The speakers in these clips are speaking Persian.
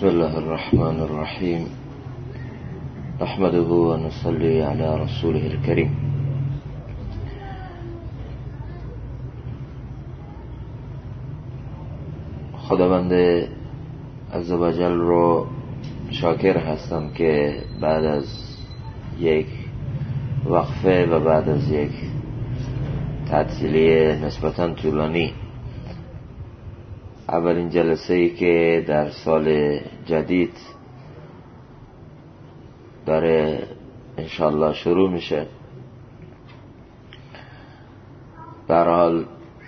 بسم الله الرحمن الرحیم نحمده و نصلی علی رسوله الکریم. خداوند عزوجل رو شاکر هستم که بعد از یک وقفه و بعد از یک تعطیلی نسبتاً طولانی، اولین جلسه‌ای که در سال جدید داره انشالله شروع میشه، به هر حال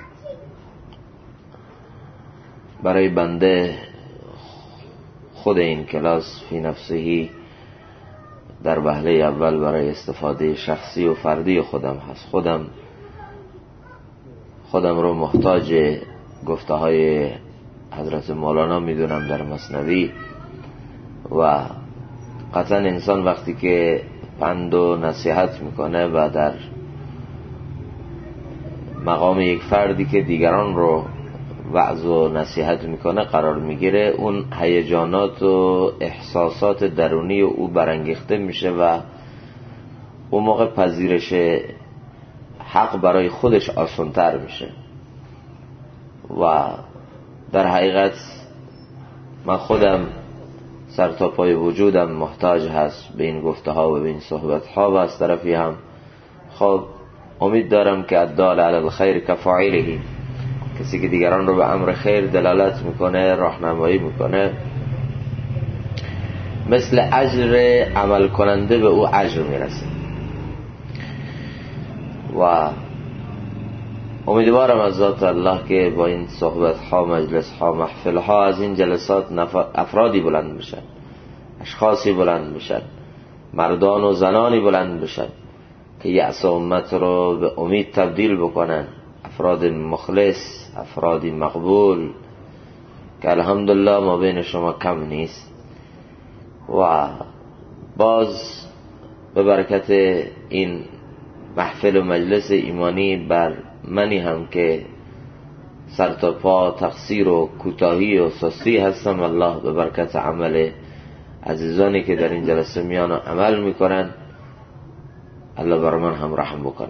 برای بنده خود این کلاس فی نفسهی در وهله اول برای استفاده شخصی و فردی خودم هست. خودم رو محتاج گفته های حضرت مولانا میدونم در مثنوی، و قطعا انسان وقتی که پند و نصیحت میکنه و در مقام یک فردی که دیگران رو وعظ و نصیحت میکنه قرار میگیره، اون هیجانات و احساسات درونی او برانگیخته میشه و اون موقع پذیرش حق برای خودش آسان‌تر میشه. و در حقیقت من خودم سر تا پای وجودم محتاج هست به این گفته ها و به این صحبت ها، و از طرفی هم خب امید دارم که الدال علی الخیر کفاعله، کسی که دیگران رو به امر خیر دلالت میکنه، راهنمایی میکنه، مثل اجر عمل کننده به او اجر میرسه. و امیدوارم از ذات الله که با این صحبت ها، مجلس ها، محفل ها، از این جلسات افرادی بلند میشن، اشخاصی بلند میشن، مردان و زنانی بلند میشن که یأس امت رو به امید تبدیل بکنن، افراد مخلص، افرادی مقبول که الحمدلله ما بین شما کم نیست. و باز به برکت این محفل و مجلس ایمانی بر منی هم که سر تا پا تقصیر و کوتاهی و سستی هستم، الله به برکت عمل عزیزانی که در این جلسه میان و عمل میکنن، الله بر من هم رحم بکنه.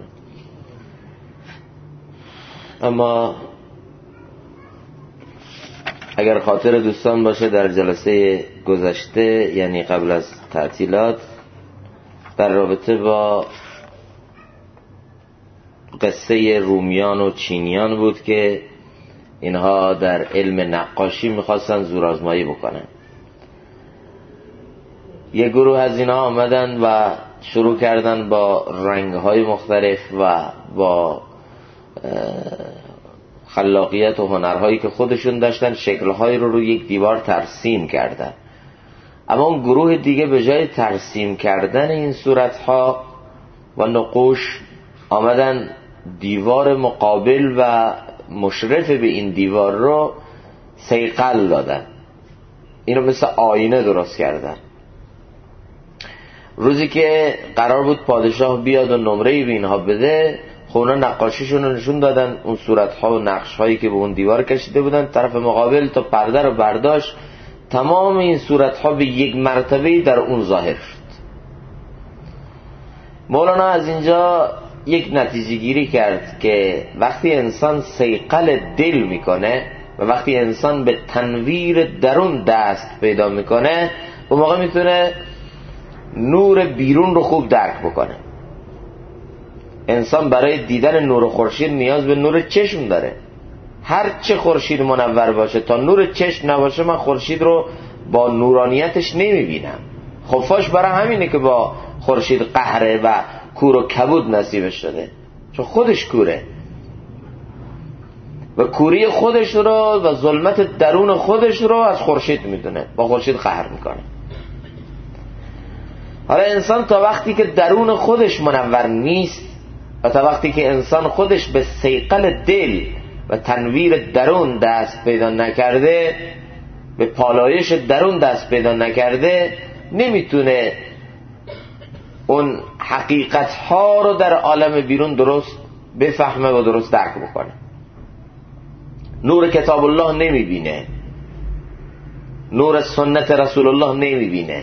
اما اگر خاطر دوستان باشه، در جلسه گذشته یعنی قبل از تعطیلات، در رابطه با قصه رومیان و چینیان بود که اینها در علم نقاشی میخواستن زورآزمایی بکنن. یک گروه از اینها آمدن و شروع کردن با رنگ‌های مختلف و با خلاقیت و هنرهایی که خودشون داشتن شکل‌هایی رو روی یک دیوار ترسیم کردن. اما اون گروه دیگه به جای ترسیم کردن این صورت‌ها و نقوش، آمدن دیوار مقابل و مشرف به این دیوار رو صیقل دادن، اینو مثل آینه درست کردن. روزی که قرار بود پادشاه بیاد و نمره‌ای به اینها بده، خب اونا نقاشیشون رو نشون دادن، اون صورت‌ها و نقش‌هایی که به اون دیوار کشیده بودن. طرف مقابل تا پرده رو برداشت، تمام این صورت‌ها به یک مرتبه در اون ظاهر شد. مولانا از اینجا یک نتیجه گیری کرد که وقتی انسان صیقل دل میکنه و وقتی انسان به تنویر درون دست پیدا میکنه، اون موقع میتونه نور بیرون رو خوب درک بکنه. انسان برای دیدن نور خورشید نیاز به نور چشم داره. هر چه خورشید منور باشه، تا نور چشم نباشه من خورشید رو با نورانیتش نمیبینم. خفاش برای همینه که با خورشید قهره و کور و کبود نصیبش شده، چون خودش کوره و کوری خودش رو و ظلمت درون خودش رو از خورشید میدونه، با خورشید قهر میکنه. حالا انسان تا وقتی که درون خودش منور نیست و تا وقتی که انسان خودش به صیقل دل و تنویر درون دست پیدا نکرده، به پالایش درون دست پیدا نکرده، نمیتونه اون حقیقت ها رو در عالم بیرون درست بفهمه و درست درک بکنه. نور کتاب الله نمیبینه، نور سنت رسول الله نمیبینه،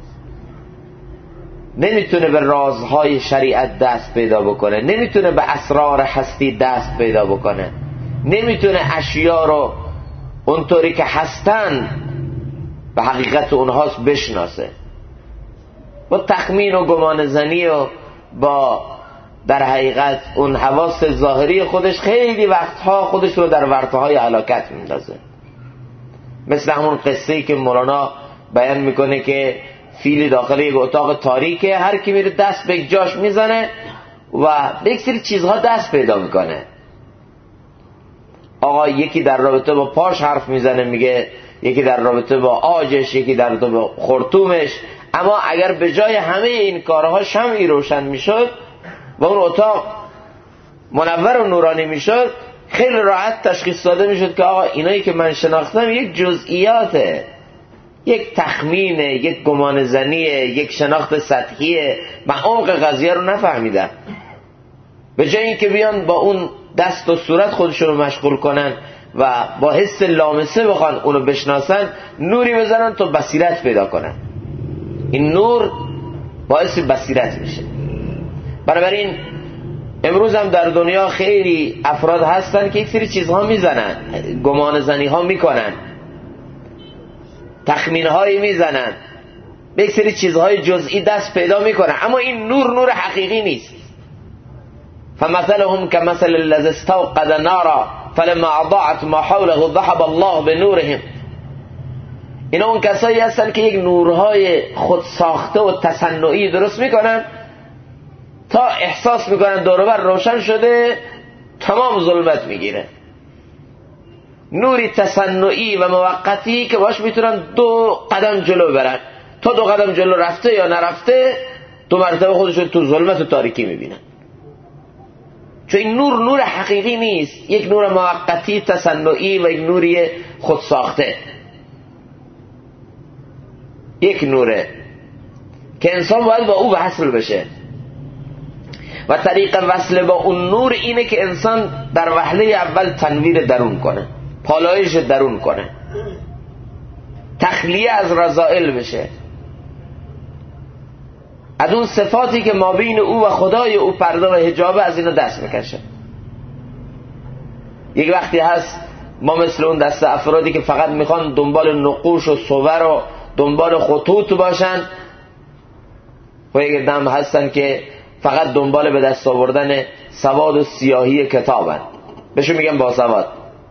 نمیتونه به رازهای شریعت دست پیدا بکنه، نمیتونه به اسرار هستی دست پیدا بکنه، نمیتونه اشیا رو اونطوری که هستن به حقیقت اونهاست بشناسه. با تخمین و گمان زنی و با در حقیقت اون حواس ظاهری خودش خیلی وقتها خودش رو در ورطه‌های هلاکت میندازه. مثل همون قصه‌ای که مولانا بیان میکنه که فیلی داخل یک اتاق تاریکه، هر کی میره دست به یک جاش میزنه و به یک سری چیزها دست پیدا میکنه. آقا یکی در رابطه با پاش حرف میزنه، میگه یکی در رابطه با آجش، یکی در رابطه با خرطومش. اما اگر به جای همه این کارها شمعی روشن میشد و اون اتاق منور و نورانی میشد، خیلی راحت تشخیص داده میشد که آقا اینایی که من شناختم یک جزئیاته، یک تخمینه، یک گمان زنیه، یک شناخت سطحیه، من عمق قضیه رو نفهمیدم. به جای اینکه بیان با اون دست و صورت خودشون رو مشغول کنن و با حس لامسه بخوان اونو بشناسن، نوری بزنن تا بصیرت پیدا کنن. این نور باعث بصیرت میشه. بنابراین امروز هم در دنیا خیلی افراد هستن که یک سری چیزها میزنن، گمان زنی ها میکنن، تخمین هایی میزنن، به یک سری چیزهای جزئی دست پیدا میکنن، اما این نور حقیقی نیست. فمثلهم كمثل الذي استوقد نارا فلما اضاعت ما حوله ذهب الله بنورهم. اینا اون کسایی هستن که یک نورهای خود ساخته و تصنعی درست میکنن تا احساس میکنن دور و بر روشن شده، تمام ظلمت میگیره. نوری تصنعی و موقتی که باش میتونن 2 قدم جلو برن، تا 2 قدم جلو رفته یا نرفته 2 مرتبه خودشون تو ظلمت و تاریکی میبینن. چون این نور حقیقی نیست، یک نور موقتی تصنعی و یک نوری خود ساخته. یک نوره که انسان باید با او وصل بشه و طریق وصل با اون نور اینه که انسان در وهله اول تنویر درون کنه، پالایش درون کنه، تخلیه از رذائل بشه، از اون صفاتی که ما بین او و خدای او پرده و حجابه از اینو دست میکشه. یک وقتی هست ما مثل اون دست افرادی که فقط میخوان دنبال نقوش و صور و دنبال خطوط باشن، و یک دم هستن که فقط دنبال به دست آوردن سواد و سیاهی کتابن، بهشون میگن باسواد.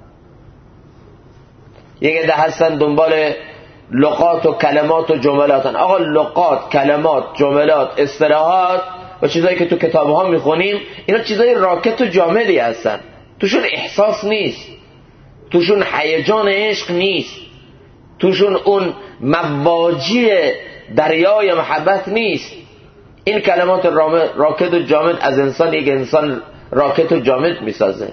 یک عده هستن دنبال لغات و کلمات و جملاتن. آقا لغات، کلمات، جملات، اصطلاحات و چیزایی که تو کتاب‌ها میخونیم، اینا چیزای راکت و جامدی هستن، توشون احساس نیست، توشون هیجان عشق نیست، توشون اون مواجی دریای محبت نیست. این کلمات راکت و جامد از انسان یک انسان راکت و جامد میسازه.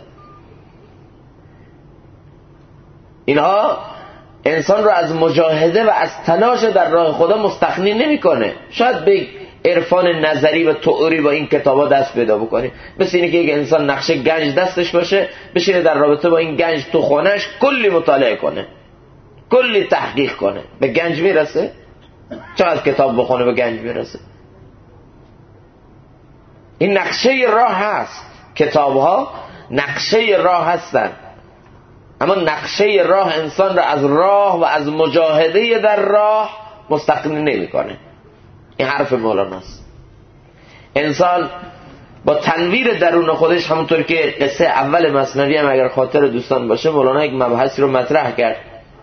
اینها انسان رو از مجاهده و از تلاش در راه خدا مستغنی نمیکنه. شاید به عرفان نظری و تئوری با این کتابا دست پیدا بکنی، مثل اینه که یک انسان نقشه گنج دستش باشه، بشینه در رابطه با این گنج تو خونش کلی مطالعه کنه، کلی تحقیق کنه. به گنج میرسه؟ چقدر کتاب بخونه به گنج میرسه؟ این نقشه راه هست، کتابها نقشه راه هستن، اما نقشه راه انسان را از راه و از مجاهده در راه مستغنی نمیکنه. این حرف مولاناست. انسان با تنویر درون خودش، همونطور که قصه اول مثنوی هم اگر خاطر دوستان باشه، مولانا یک مبحثی رو مطرح کرد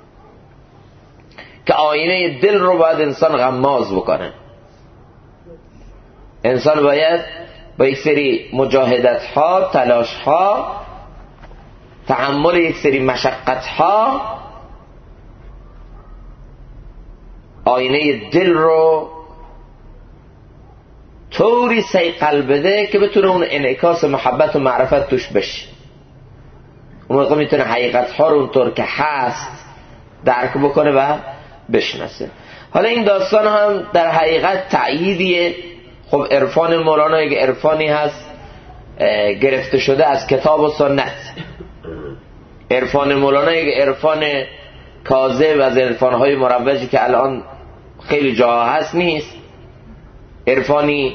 که آینه دل رو باید انسان غماز بکنه. انسان باید با یک سری مجاهدت ها، تلاش ها، تحمل یک سری مشقت ها، آینه دل رو طوری صیقل بده که بتونه اون انعکاس محبت و معرفت توش بشه. اون موقع میتونه حقیقت ها رو اونطور که هست درک بکنه و بشناسه. حالا این داستان هم در حقیقت تأییدیه. خب عرفان مولانا یک عرفانی هست گرفته شده از کتاب و سنت. عرفان مولانا یک عرفان کاذب، از عرفانهای مروجی که الان خیلی جاها هست نیست. عرفانی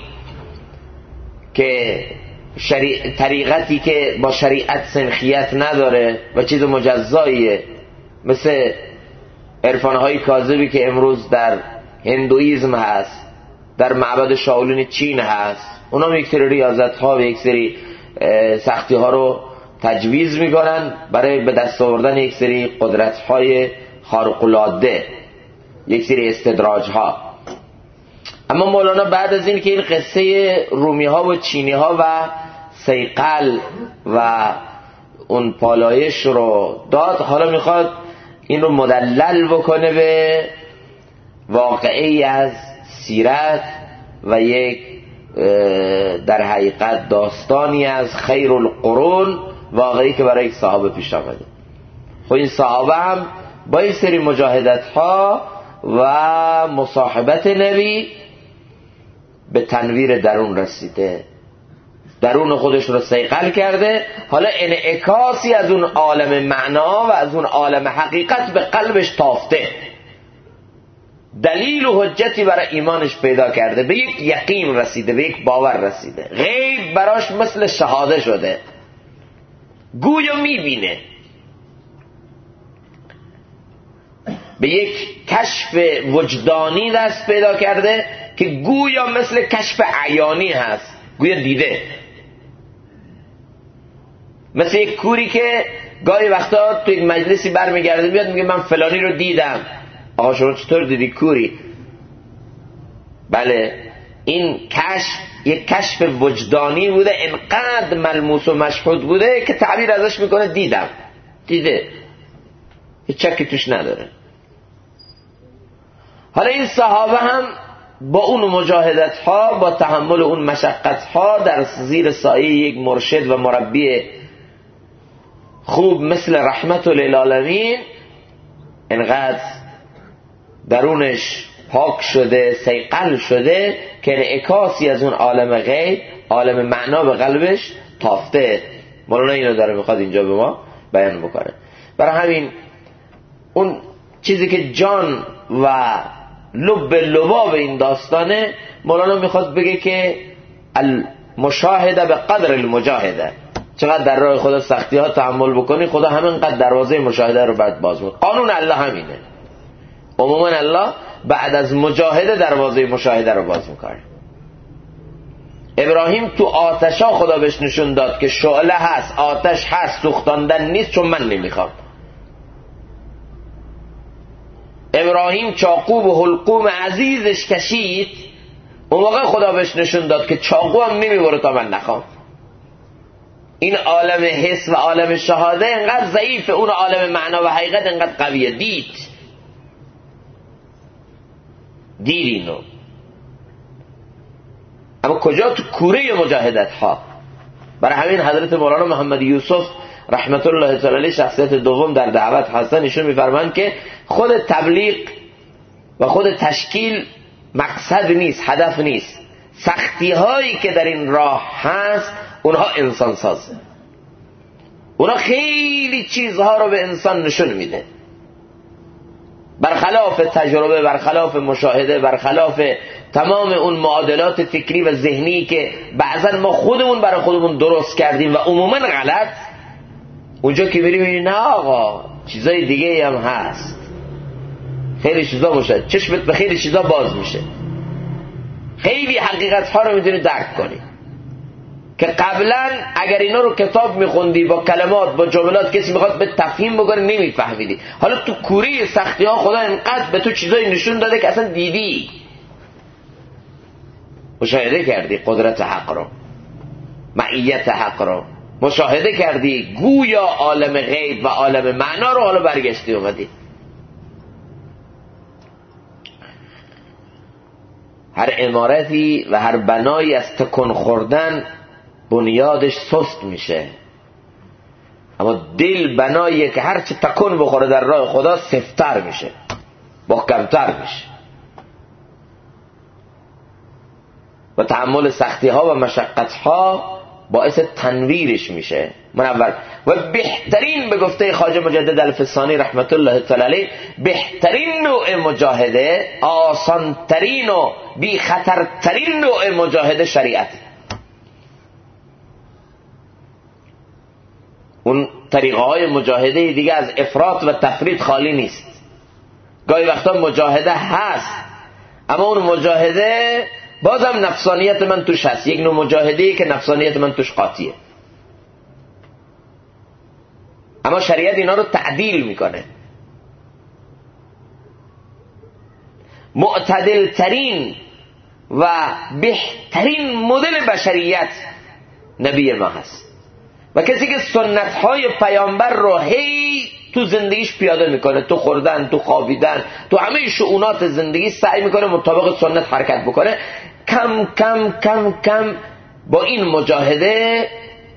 که طریقتی که با شریعت سنخیت نداره و چیز مجزاییه، مثل عرفانهای کاذبی که امروز در هندویزم هست، در معبد شاولین چین هست. اونا یک سری ریاضت ها و یک سری سختی ها رو تجویز میکنن برای به دست آوردن یک سری قدرت های خارق العاده، یک سری استدراج ها. اما مولانا بعد از این که این قصه رومی ها و چینی ها و صیقل و اون پالایش رو داد، حالا میخواد این رو مدلل بکنه به واقعی از سیرت و یک در حقیقت داستانی از خیر القرون، واقعی که برای یک صحابه پیش آمده. خب این صحابه هم با این سری مجاهدت ها و مصاحبت نبی به تنویر درون رسیده، درون خودش رو صیقل کرده. حالا انعکاسی از اون عالم معنا و از اون عالم حقیقت به قلبش تافته، دلیل و حجتی برای ایمانش پیدا کرده، به یک یقین رسیده، به یک باور رسیده. غیب براش مثل شهاده شده، گویا میبینه، به یک کشف وجدانی دست پیدا کرده که گویا مثل کشف عیانی هست، گویا دیده. مثل یک کوری که گاهی وقتا تو یک مجلسی برمیگرده بیاد میگه من فلانی رو دیدم. آقا شما چطور دیدی کوری؟ بله، این کشف یک کشف وجدانی بوده، انقدر ملموس و مشهود بوده که تعبیر ازش میکنه دیدم، دیده، هیچ شکی توش نداره. حالا این صحابه هم با اون مجاهدت ها، با تحمل اون مشقت ها، در زیر سایه یک مرشد و مربی خوب مثل رحمت للعالمین، انقدر درونش پاک شده، صیقل شده که انعکاسی از اون عالم غیب، عالم معنا به قلبش تافته. مولانا اینو داره میخواد اینجا به ما بیان بکنه. برای همین اون چیزی که جان و لب لباب این داستانه، مولانا میخواد بگه که المشاهده به قدر المجاهده. چقدر در راه خدا سختی ها تحمل بکنی، خدا همینقدر دروازه مشاهده رو بعد باز میکنه. قانون الله همینه. عموما الله بعد از مجاهده دروازه مشاهده رو باز میکنه. ابراهیم تو آتشا خدا بهش نشون داد که شعله هست، آتش هست، سوختاندن نیست، چون من نمیخوام. ابراهیم چاقو و حلقوم عزیزش کشید، اون موقع خدا بهش نشون داد که چاقو هم نمیبره تا من نخوام. این عالم حس و عالم شهاده انقدر ضعیفه، اون عالم معنا و حقیقت انقدر قویه. دید اینو، اما کجا؟ تو کوره مجاهدت ها. برای همین حضرت مولانا محمد یوسف رحمت الله تعالی علیه، شخصیت دوم در دعوت هستن، ایشون میفرمایند که خود تبلیغ و خود تشکیل مقصد نیست، هدف نیست. سختی هایی که در این راه هست اونها انسان سازه، اونها خیلی چیزها رو به انسان نشون میده، برخلاف تجربه، برخلاف مشاهده، برخلاف تمام اون معادلات فکری و ذهنی که بعضا ما خودمون برای خودمون درست کردیم و عموما غلط. اونجا که میری میبینی نه آقا، چیزای دیگه هم هست، خیلی چیزا مشاهده، چشمت به خیلی چیزا باز میشه، خیلی حقیقت ها رو میتونی درک کنی که قبلا اگر اینا رو کتاب میخوندی با کلمات، با جملات، کسی میخواد به تفهیم بکنه نمیفهمیدی. حالا تو کوره سختی ها خدا انقدر به تو چیزایی نشون داده که اصلا دیدی، مشاهده کردی قدرت حق رو، معیت حق رو مشاهده کردی، گویا عالم غیب و عالم معنا رو حالا برگشتی اومدی. هر عمارتی و هر بنایی از تکون خوردن بنیادش سست میشه، اما دل بناییه که هرچی تکون بخوره در راه خدا سفتر میشه، محکمتر میشه. و تحمل سختی ها و مشقت ها باعث تنویرش میشه، منور. و بهترین به گفته خواجه مجدد الفسانی رحمت الله تعالی علیه، بهترین نوع مجاهده، آسانترین و بی خطرترین نوع مجاهده شریعت. اون طریقه های مجاهده دیگه از افراط و تفرید خالی نیست. گاهی وقتا مجاهده هست، اما اون مجاهده بازم نفسانیت من توش هست، یک نوع مجاهده‌ای که نفسانیت من توش قاطیه، اما شریعت اینا رو تعدیل میکنه. معتدل ترین و بهترین مدل بشریت نبی ما هست و کسی که سنت های پیامبر رو هی تو زندگیش پیاده میکنه، تو خوردن، تو خوابیدن، تو همه شؤونات زندگی سعی میکنه مطابق سنت حرکت بکنه، کم کم کم کم با این مجاهده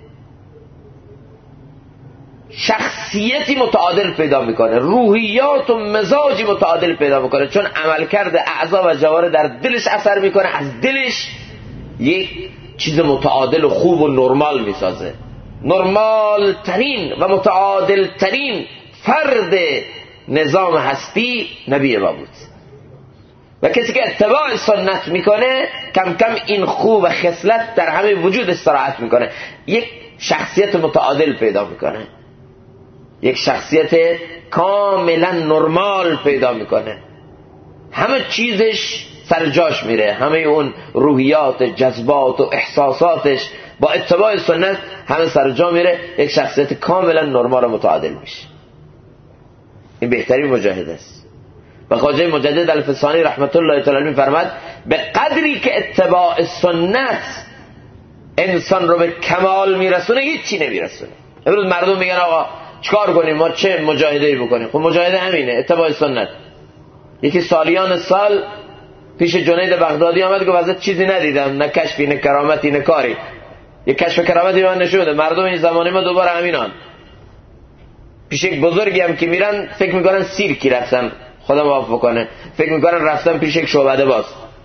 شخصیتی متعادل پیدا میکنه، روحیات و مزاجی متعادل پیدا میکنه، چون عملکرد اعضا و جوارح در دلش اثر میکنه، از دلش یک چیز متعادل و خوب و نرمال میسازه. نرمال ترین و متعادل ترین فرد نظام هستی نبی ما بود و کسی که اتباع سنت میکنه کم کم این خوب و خصلت در همه وجود استراحت میکنه، یک شخصیت متعادل پیدا میکنه، یک شخصیت کاملا نرمال پیدا میکنه، همه چیزش سر جاش میره، همه اون روحیات، جذبات و احساساتش با اتباع سنت همه سر جا میره، یک شخصیت کاملا نرمال و متعادل میشه. این بهترین مجاهد است. و خواجه مجدد الفسانی رحمت الله تعالی علیه میفرماد به قدری که اتباع سنت انسان رو به کمال میرسونه هیچی نمیرسونه. امروز مردم میگن آقا چیکار کنیم، ما چه مجاهده‌ای بکنیم؟ خب مجاهده همینه، اتباع سنت. یکی سالیان سال پیش جنید بغدادی آمد گفت ازت چیزی ندیدم، نه کشفی نه کرامتی نه کاری. یک کشف کرامتی من نشده، مردم این زمانه ما دوباره همینان. پیش یک بزرگی هم که میرن فکر میکنن سیرکی رفتن، خدا معاف کنه، فکر میکنن رفتن پیش یک شعبده باز.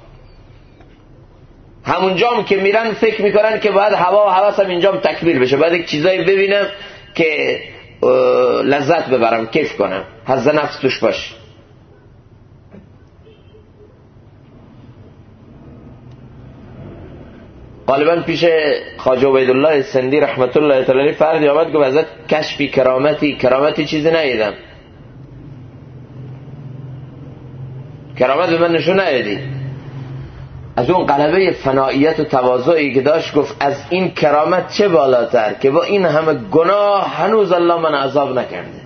همونجام که میرن فکر میکنن که باید هوا و هوس هم اینجام تکمیل بشه، باید یک چیزایی ببینم که لذت ببرم، کیف کنم، حظ نفس توش باشه. غالبا پیش خواجه عبیدالله سندی رحمت الله تعالی علیه فردی آمد گفت ازت کشفی کرامتی چیزی ندیدم، کرامت به من نشون ندیدی. از اون غلبه فنائیت و تواضعی که داشت گفت از این کرامت چه بالاتر که با این همه گناه هنوز الله من عذاب نکرده،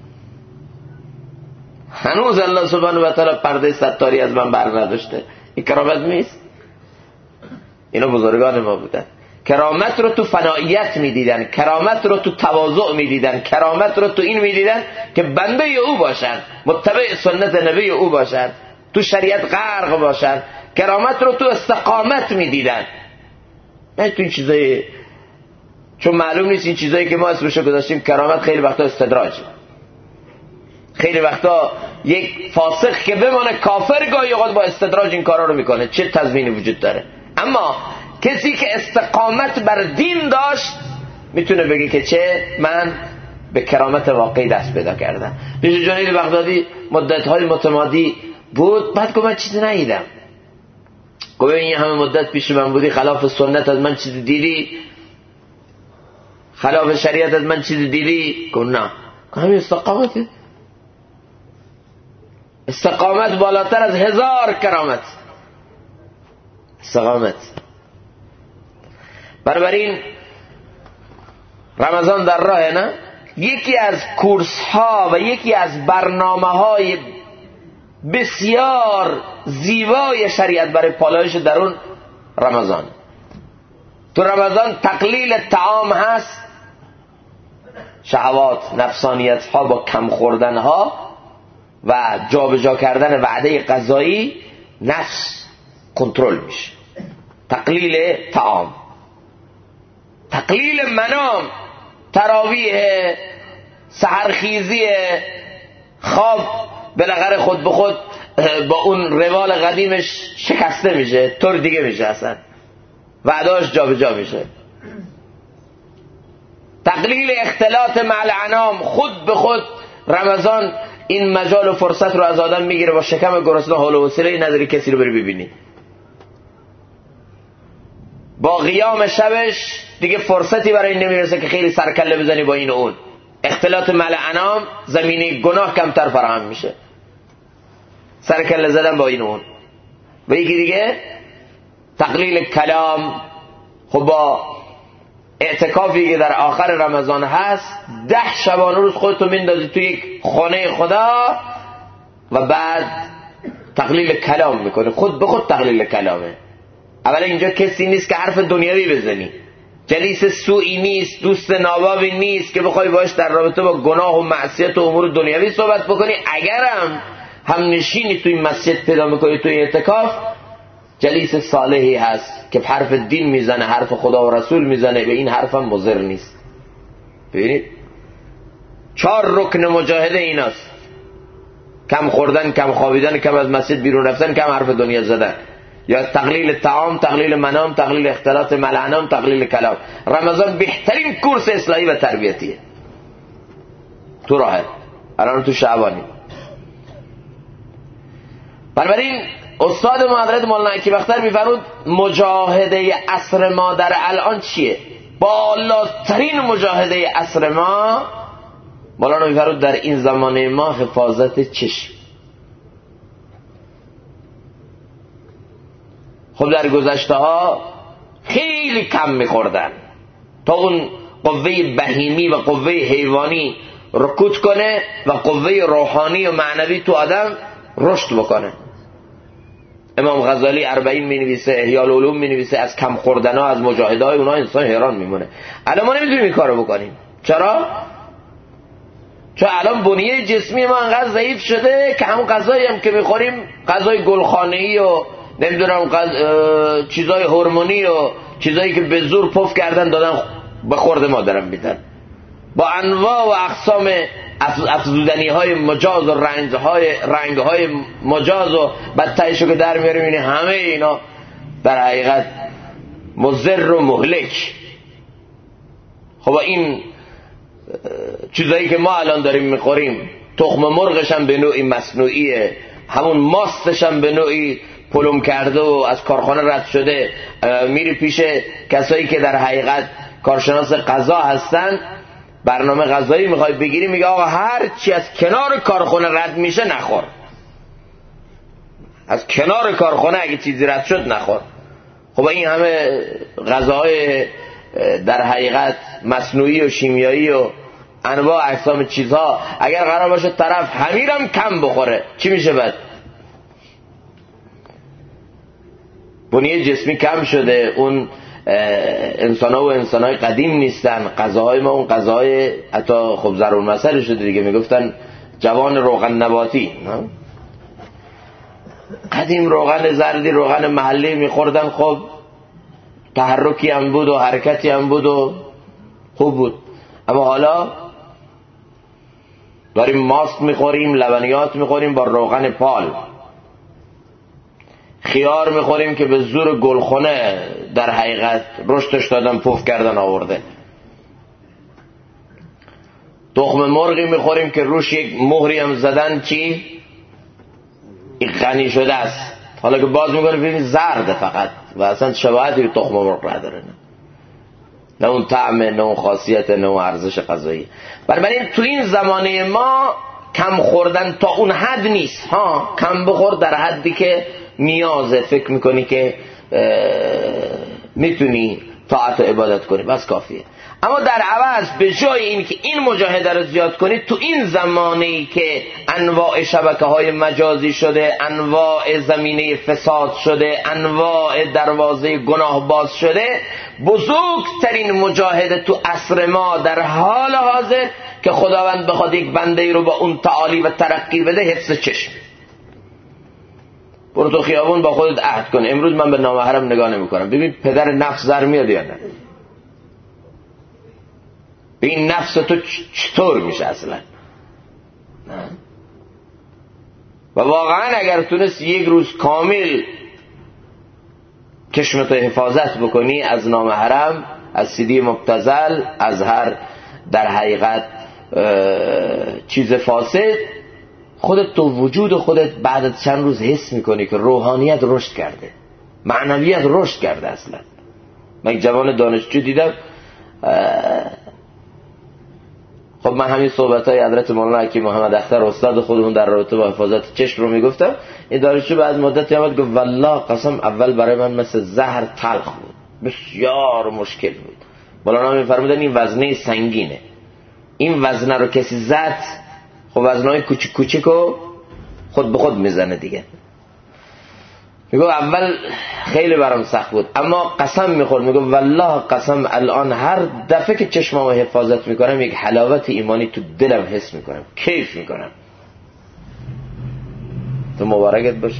هنوز الله سبحانه و تعالی پرده ستاری از من بر نداشته. این کرامت نیست؟ اینا بزرگان ما بودن، کرامت رو تو فنائیت میدیدن، کرامت رو تو تواضع میدیدن، کرامت رو تو این میدیدن که بنده او باشن، متبع سنت نبی او باشن، تو شریعت غرق باشن. کرامت رو تو استقامت میدیدن، نه تو این چیزایی، چون معلوم نیست این چیزایی که ما اسمشو گذاشتیم کرامت خیلی وقتا استدراجه. خیلی وقتا یک فاسق که بمانه کافر گاهی اوقات با استدراج این کارا رو میکنه، چه تضمینی وجود داره؟ اما کسی که استقامت بر دین داشت میتونه بگه که چه من به کرامت واقعی دست پیدا کردم. پیش جنید بغدادی مدت‌های متمادی بود، بعد گفت من چیزی ندیدم. گفت این همه مدت پیش من بودی، خلاف سنت از من چیزی دیدی؟ خلاف شریعت از من چیزی دیدی؟ گفت نه. همین استقامته. استقامت بالاتر از 1000 کرامت. استقامت. بنابراین رمضان در راه، نه؟ یکی از کورس ها و یکی از برنامه های بسیار زیبای شریعت برای پالایش درون رمضان. تو رمضان تقلیل طعام هست، شهوات، نفسانیت ها با کم خوردن ها و جابجا کردن وعده غذایی، نفس کنترل میشه. تقلیل طعام، تقلیل منام، تراویح، سحرخیزی، خواب بالاخره خود به خود با اون روال قدیمش شکسته میشه، طور دیگه میشه، اصلا وعداش جا به جا میشه. تقلیل اختلاط مع الانام. خود به خود رمضان این مجال و فرصت رو از آدم میگیره با شکم گرسنه حال و حوصله نداری کسی رو بری ببینی. با قیام شبش دیگه فرصتی برای نمیرسه که خیلی سرکله بزنی با این و اون. اختلاط مع الانام زمینه گناه کمتر فراهم میشه، سرکله زدن با این و اون. و یکی دیگه تقلیل کلام. خب با اعتکافی که در آخر رمضان هست 10 شبانه روز خودتو میندازی توی یک خانه خدا و بعد تقلیل کلام میکنه. خود به خود تقلیل کلامه. اولا اینجا کسی نیست که حرف دنیوی بزنی، جلیس سوئی نیست، دوست نابابی نیست که بخوای باش در رابطه با گناه و معصیت و امور دنیوی صحبت بکنی. اگرم هم نشینی توی مسجد پیدا میکنی توی اعتکاف، جلیس صالحی هست که حرف دین میزنه، حرف خدا و رسول میزنه، به این حرفم مضر نیست. ببینید 4 رکن مجاهده ایناست: کم خوردن، کم خوابیدن، کم از مسجد بیرون رفتن، کم حرف دنیا زدن. یا تقلیل طعام، تقلیل منام، تقلیل اختلاط مع الانام، تقلیل کلام. رمضان بهترین کورس اصلاحی و تربیتیه. تو راهه الان تو شعبانی. بنابراین استاد ما حضرت مولانا اکیبختر میفرمود مجاهده عصر ما در الان چیه؟ بالاترین مجاهده عصر ما، مولانا میفرمود در این زمانه ما حفاظت چشم. خب در گذشته ها خیلی کم میخوردن تا اون قوه بهیمی و قوه حیوانی رکود کنه و قوه روحانی و معنوی تو آدم رشد بکنه. امام غزالی 40 می نویسه، احیاء العلوم می نویسه از کم خوردن ها، از مجاهده های اونها انسان حیران میمونه. الان ما نمیتونیم این کارو بکنیم. چرا؟ چون الان بنیه جسمی ما انقدر ضعیف شده که همون غذایی هم که میخوریم غذای گلخانه‌ای و نمیدونم چیزای هورمونی و چیزایی که به زور پف کردن دادن به خورد ما دارن میدن، با انواع و اقسام افزودنی های مجاز و رنگ های مجاز و بدتایشو که در میاریم. اینه همه اینا در حقیقت مضر و مهلک. خب این چیزایی که ما الان داریم میخوریم، تخم مرغش هم به نوعی مصنوعیه، همون ماستش هم به نوعی پلم کرده و از کارخانه رد شده. میری پیش کسایی که در حقیقت کارشناس غذا هستن، برنامه غذایی میخوای بگیری، میگه آقا هر چی از کنار کارخانه رد میشه نخور. از کنار کارخانه اگه چیزی رد شد نخور. خب این همه غذاهای در حقیقت مصنوعی و شیمیایی و انواع اقسام چیزها اگر قرار باشه طرف همیرم کم بخوره چی میشه بعد؟ بنیه جسمی کم شده، اون انسان‌ها و انسان‌های قدیم نیستن. غذاهای ما اون غذاهای حتی خب ضرور مسئله شده دیگه، میگفتن جوان روغن نباتی. قدیم روغن زردی، روغن محلی میخوردن، خب تحرکی هم بود و حرکتی هم بود و خوب بود. اما حالا داریم ماست میخوریم، لبنیات میخوریم با روغن پال، خیار میخوریم که به زور گلخونه در حقیقت رشدش دادن پف کردن آورده، تخم مرغی میخوریم که روش یک مهری هم زدن چی؟ این غنی شده است. حالا که باز میکنه ببینید زرده فقط و اصلا شباهتی به تخم مرغ نداره، نه اون طعم، نه اون خاصیت، نه اون ارزش غذایی. بنابراین تو این زمانه ما کم خوردن تا اون حد نیست. کم بخور در حدی که نیازه، فکر میکنی که میتونی طاعت و عبادت کنی، بس کافیه. اما در عوض به جای این که این مجاهده رو زیاد کنی، تو این زمانه‌ای که انواع شبکه‌های مجازی شده، انواع زمینه فساد شده، انواع دروازه گناه باز شده، بزرگترین مجاهده تو عصر ما در حال حاضر که خداوند بخواد یک بنده رو با اون تعالی و ترقی بده، حفظ چشم. برو تو خیابون با خودت عهد کن امروز من به نامحرم نگاه نمی‌کنم، ببین پدر نفس در میاد یا نه، به این نفس تو چطور میشه اصلا. و واقعا اگر تونست یک روز کامل چشمتو حفاظت بکنی از نامحرم، از سیدی مبتذل، از هر در حقیقت چیز فاسد، خودت تو وجود خودت بعد از چند روز حس میکنی که روحانیت رشد کرده، معنویت رشد کرده. اصلا من یک جوان دانشجو دیدم، خب من همین صحبت‌های حضرت مولانا حکیم محمد اختر استاد خودمون در رابطه با حفاظت چشم رو میگفتم. این دانشجو بعد مدتی اومد گفت والله قسم اول برای من مثل زهر تلخ بود، بسیار مشکل بود. مولانا میفرمودن این وزنه سنگینه، این وزنه رو کسی زد، خب وزنهای کوچیک کوچیکو خود به خود میزنه دیگه. میگو اول خیلی برام سخت بود، اما قسم میخورد، میگو والله قسم الان هر دفعه که چشمامو حفاظت میکنم یک حلاوت ایمانی تو دلم حس میکنم، کیف میکنم. تو مبارکت باشه.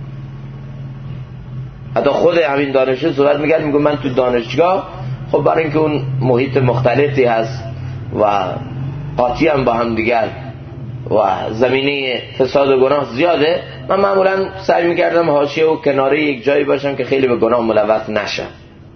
حتی خود همین دانشجو صحبت میکرد، میگو من تو دانشگاه خب برای اینکه اون محیط مختلفی هست و قاطی هم با هم دیگر و زمینه فساد و گناه زیاده، من معمولا سعی میکردم حاشیه و کناره یک جایی باشم که خیلی به گناه ملوث نشم.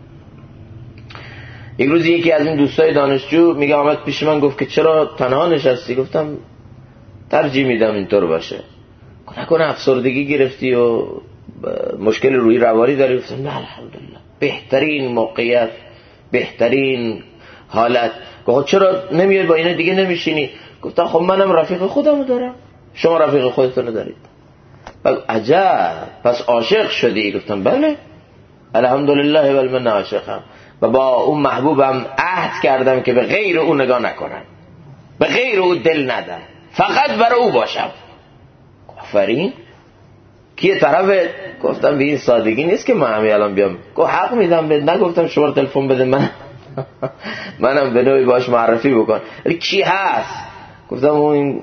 یک روز یکی از این دوستای دانشجو میگه آمد پیش من گفت که چرا تنها نشستی؟ گفتم ترجیح میدم اینطور باشه. نکنه افسردگی گرفتی و مشکل روحی روانی داری؟ گفتم نه الحمدلله، بهترین موقعیت، بهترین حالت. گفت چرا نمیای با اینا دیگه نمیشینی؟ گفتم خب منم رفیق خودمو دارم، شما رفیق خودتونو دارید. عجب، پس عاشق شدی؟ گفتم بله الحمدلله والمن عاشقم و با اون محبوبم عهد کردم که به غیر او نگاه نکنم، به غیر او دل ندم، فقط برای او باشم. آفرین، کیه طرفت؟ گفتم به این سادگی نیست که من همین الان بیام. گفت حق میدم بهت، نگفتم شما تلفن بده منم به نوعی باش معرفی بکن. ولی کی هست؟ گفتم اون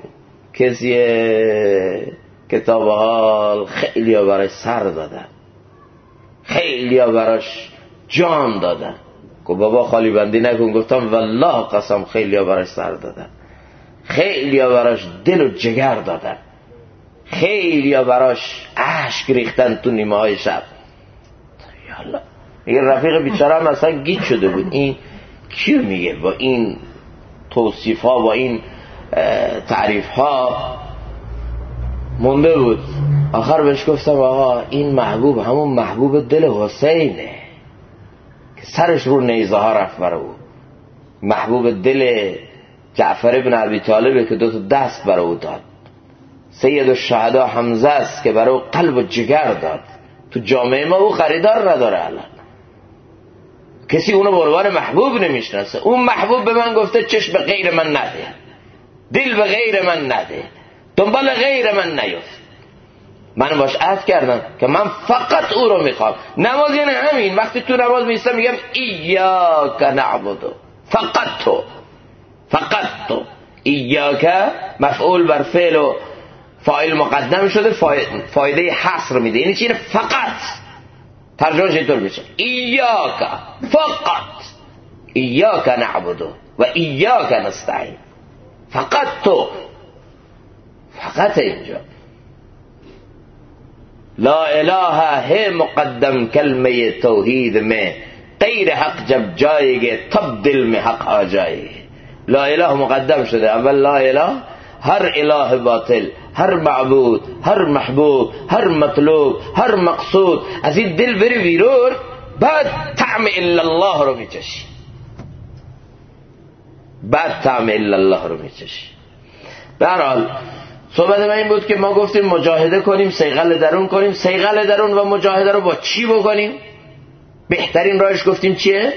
کسیه که تا به حال خیلی ها برای سر دادن، خیلی ها براش جان دادن. گفت بابا خالی بندی نکن. گفتم والله قسم خیلی ها براش سر دادن، خیلی ها براش دل و جگر دادن، خیلی ها براش اشک ریختن تو نیمه های شب. یالا میگه رفیق بیچاره هم اصلا گیج شده بود، این کیو میگه با این توصیف ها، با این تعریف ها مونده بود. آخر بهش گفتم آقا این محبوب همون محبوب دل حسینه که سرش رو نیزه ها رفت برای او، محبوب دل جعفر ابن ابی طالبه که دو تا دست برای او داد، سید الشهدا حمزه است که برای او قلب و جگر داد. تو جامعه ما او خریدار نداره، الان کسی اونو به عنوان محبوب نمیشناسه. اون محبوب به من گفته چشم به غیر من نده، دل به غیر من نده، دنبال غیر من نیفت. من باش عهد کردم که من فقط او رو میخوام. نماز یعنی همین، وقتی تو نماز میستم میگم ایاک نعبد، فقط تو، فقط تو. ایاک مفعول بر فعل و فاعل مقدم شده، فایده حصر میده، یعنی چیه؟ فقط. ترجمهش اینطور میشه ایاک، فقط ایاک نعبد و ایاک نستعین، فقط تو، فقط اینجا. لا اله ہے مقدم کلمه توحید میں، غیر حق جب جائے گے تب دل میں حق آ جائے گے. لا اله مقدم شده، اول لا اله، هر اله باطل، هر معبود، هر محبوب، هر مطلوب، هر مقصود از این دل بری بیرون، بعد طعم الا الله رو میچشی، بعد طعم الا الله رو میچشی. به هر حال صحبت من این بود که ما گفتیم مجاهده کنیم، صیقل درون کنیم. صیقل درون و مجاهده رو با چی بکنیم؟ بهترین راهش گفتیم چیه؟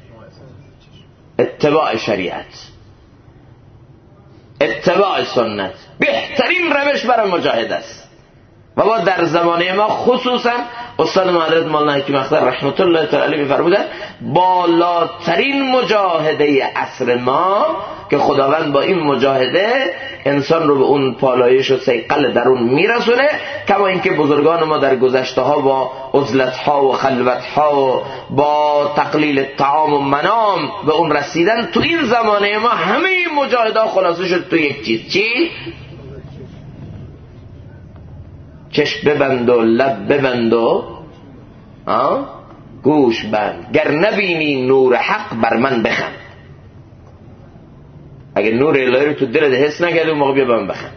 اتباع شریعت، اتباع سنت بهترین روش برای مجاهده است. و با در زمانه ما خصوصا استاد حضرت مولانا حکیم اختر رحمت الله تعالی علیه می‌فرمودند بالاترین مجاهده عصر ما که خداوند با این مجاهده انسان رو به اون پالایش و صیقل درون میرسونه، کما اینکه بزرگان ما در گذشته ها با عزلت ها و خلوت ها و با تقلیل طعام و منام به اون رسیدن. تو این زمانه ما همه این مجاهده ها خلاصه شد تو یک چیز. چی؟ چشم ببند و لب ببند و گوش بند، گر نبینی نور حق بر من بخند. اگه نور الهی رو تو دلت حس نکردی اون موقع بیا به من بخند.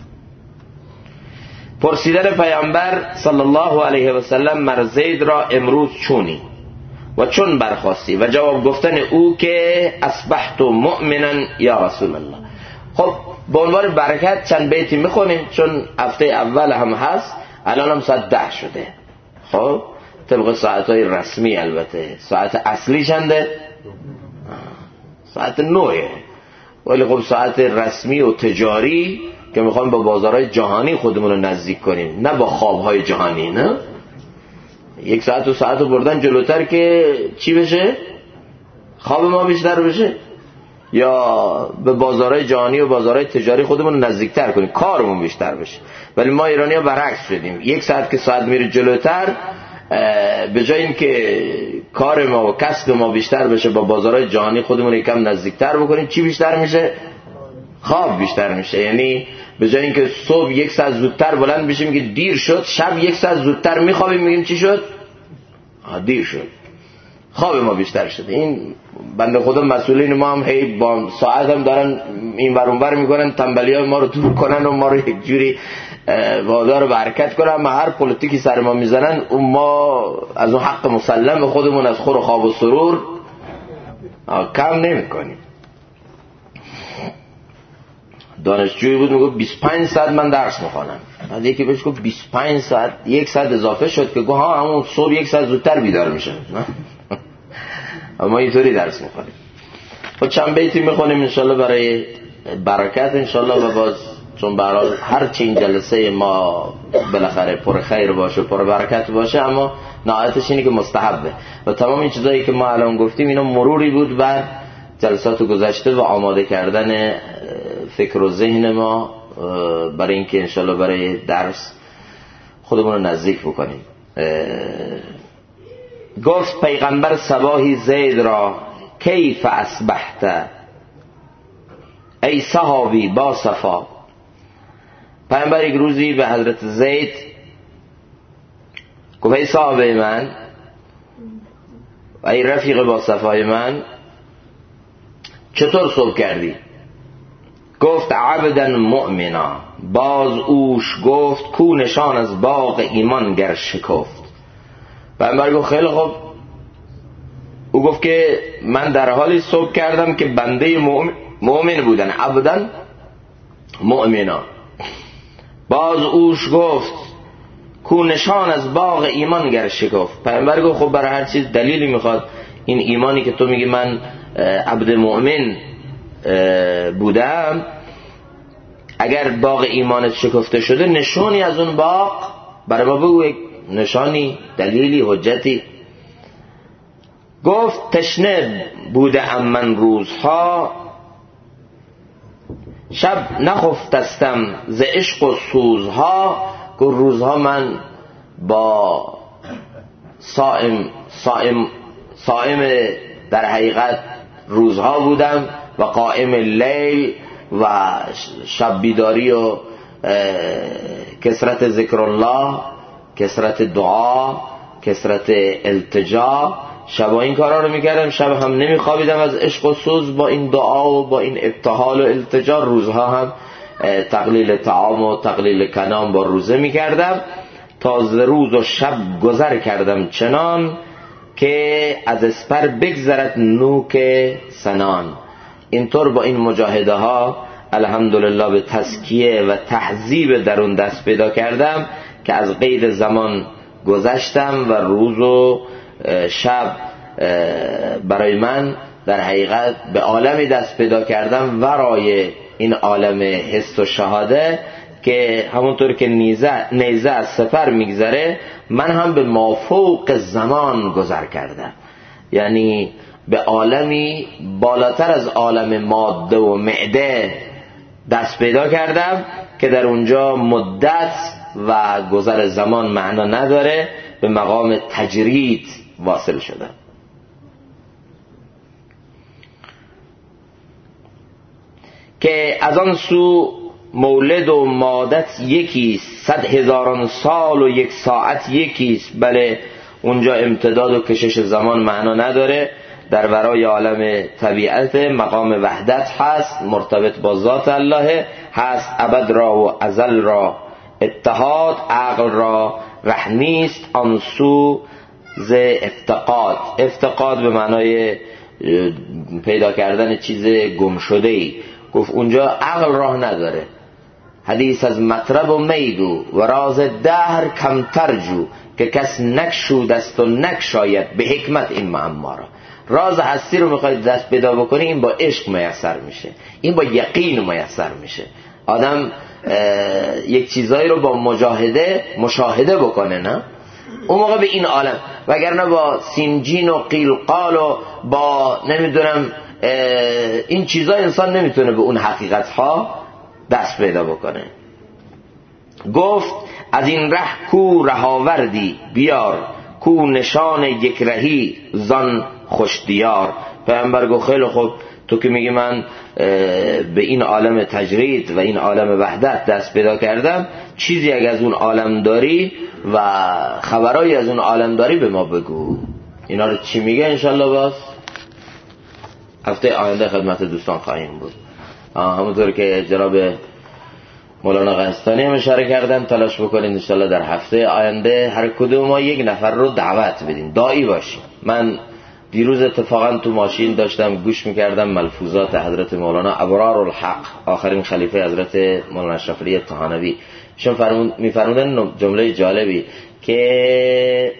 پرسیدن پیامبر صلی الله علیه و سلم مر زید را امروز چونی و چون برخاستی و جواب گفتن او که اصبحت مؤمنا یا رسول الله. خب به عنوان برکت چند بیتی میخونیم چون هفته اول هم هست. الان هم ساعت 10 شده. خب طبق ساعتهای رسمی البته ساعت اصلی چنده؟ ساعت 9، ولی خب ساعت رسمی و تجاری که میخوایم با بازارهای جهانی خودمون رو نزدیک کنیم نه با خوابهای جهانی. نه 1 ساعت و ساعت رو بردن جلوتر که چی بشه؟ خواب ما بیشتر بشه یا به بازارهای جهانی و بازارهای تجاری خودمون رو نزدیکتر کنیم کارمون بیشتر بشه. ولی ما ایرانی ها برعکس شدیم. 1 ساعت که ساعت میره جلوتر به جای این که کار ما و کسب ما بیشتر بشه با بازارهای جهانی خودمون یکم نزدیکتر بکنیم چی بیشتر میشه؟ خواب بیشتر میشه. یعنی به جای این که صبح 1 ساعت زودتر بلند بشیم که دیر شد، شب 1 ساعت زودتر میخوابیم میگیم چی شد؟ دیر شد. خواب ما بیشتر شده. این بنده خدا مسئولین ما هم هی با ساعت هم دارن این ور اون ور میکنن تنبلیای ما رو دور کنن و ما رو یک جوری وادار به حرکت کنن. اما هر پلیتیکی سر ما میزنن اون ما از اون حق مسلم خودمون از خور و خواب و سرور کم نمیکنیم. دانشجویی بود میگه 25 ساعت من درس میخوانم. بعد یکی بهش گفت 25 ساعت 1 ساعت اضافه شد که گفت ها همون صبح 1 ساعت زودتر بیدار میشه. اما اینطوری درس میخونیم. خب چند بیتی میخونیم انشالله برای برکت انشالله و باز چون برای هر چی این جلسه ما بالاخره پر خیر باشه پر برکت باشه اما نهایتش اینه که مستحبه و تمام این چیزایی که ما الان گفتیم اینا مروری بود بر جلسات گذشته و آماده کردن فکر و ذهن ما برای اینکه انشالله برای درس خودمون رو نزدیک بکنیم. گفت پیغمبر صباحی زید را کیف اصبحت ای صحابی با صفا. پیغمبر یک روزی به حضرت زید گفت ای صحابه من ای رفیق با صفای من چطور صبح کردی؟ گفت عبدا مؤمنا. باز اوش گفت کو نشان از باغ ایمان گر شکفت. پیغمبر گفت خیلی خوب. او گفت که من در حالی صبح کردم که بنده مؤمن بودن عبدا مؤمنا. باز اوش گفت کو نشان از باغ ایمان گر شکفت. پیغمبر گفت خب برای هر چیز دلیلی میخواد. این ایمانی که تو میگی من عبد مؤمن بودم اگر باغ ایمانت شکفته شده نشانی از اون باغ برای ما بگو، نشانی دلیلی حجتی. گفت تشنه بوده ام من روزها شب نخفتستم ز عشق و سوزها. گفت روزها من با صائم در حقیقت روزها بودم و قائم لیل و شب بیداری و کثرت ذکر الله، کثرت دعا، کثرت التجا. شب این کارا رو میکردم، شب هم نمیخوابیدم از عشق و سوز با این دعا و با این ابتهال و التجا. روزها هم تقلیل طعام و تقلیل کلام با روزه میکردم. تا ز روز و شب گذر کردم چنان که از اسپر بگذرد نوک سنان. اینطور با این مجاهده ها الحمدلله به تزکیه و تهذیب درون دست پیدا کردم که از قید زمان گذشتم و روز و شب برای من در حقیقت به عالمی دست پیدا کردم ورای این عالم حس و شهاده که همونطور که نیزه از سپر میگذره من هم به مافوق زمان گذر کردم. یعنی به عالمی بالاتر از عالم ماده و معده دست پیدا کردم که در اونجا مدت و گذر زمان معنا نداره، به مقام تجرید واصل شدم. که از آن سو مولد و مادت یکی 100,000 سال و 1 ساعت یکیست. بله اونجا امتداد و کشش زمان معنا نداره، در برای عالم طبیعت مقام وحدت هست، مرتبط با ذات الله هست، ابد را و ازل را اتحاد، عقل را ره نیست آنسو ز افتقاد. افتقاد به معنای پیدا کردن چیز گم شده ای. گفت اونجا عقل راه نداره. حدیث از مطرب و میگو و راز دهر کمتر جو که کس نکشود است و نکشاید به حکمت این معما را. راز هستی رو میخواید دست پیدا بکنی، این با عشق میسر میشه، این با یقین میسر میشه. آدم یک چیزایی رو با مشاهده بکنه، نه اون موقع به این عالم، وگرنه با سینجین و قیلقال و با نمیدونم این چیزا انسان نمیتونه به اون حقیقت ها دست پیدا بکنه. گفت از این ره کو رهاوردی بیار، کو نشان یک رهی زان خوش دیار. پیامبر گفت خیلی خوب، تو که میگی من به این عالم تجرید و این عالم وحدت دست پیدا کردم، چیزی اگه از اون عالم داری و خبرایی از اون عالم داری به ما بگو. اینا رو چی میگه انشالله باز هفته آینده خدمت دوستان خواهیم بود. همونطور که جناب مولانا قزنفری هم اشاره کردن، تلاش بکنید انشالله در هفته آینده هر کدوم ما یک نفر رو دعوت بدیم، داعی باشیم. من دیروز اتفاقا تو ماشین داشتم گوش میکردم ملفوظات حضرت مولانا ابرار الحق، آخرین خلیفه حضرت مولانا اشرف علی طحانوی. ایشون میفرمودن جمله جالبی که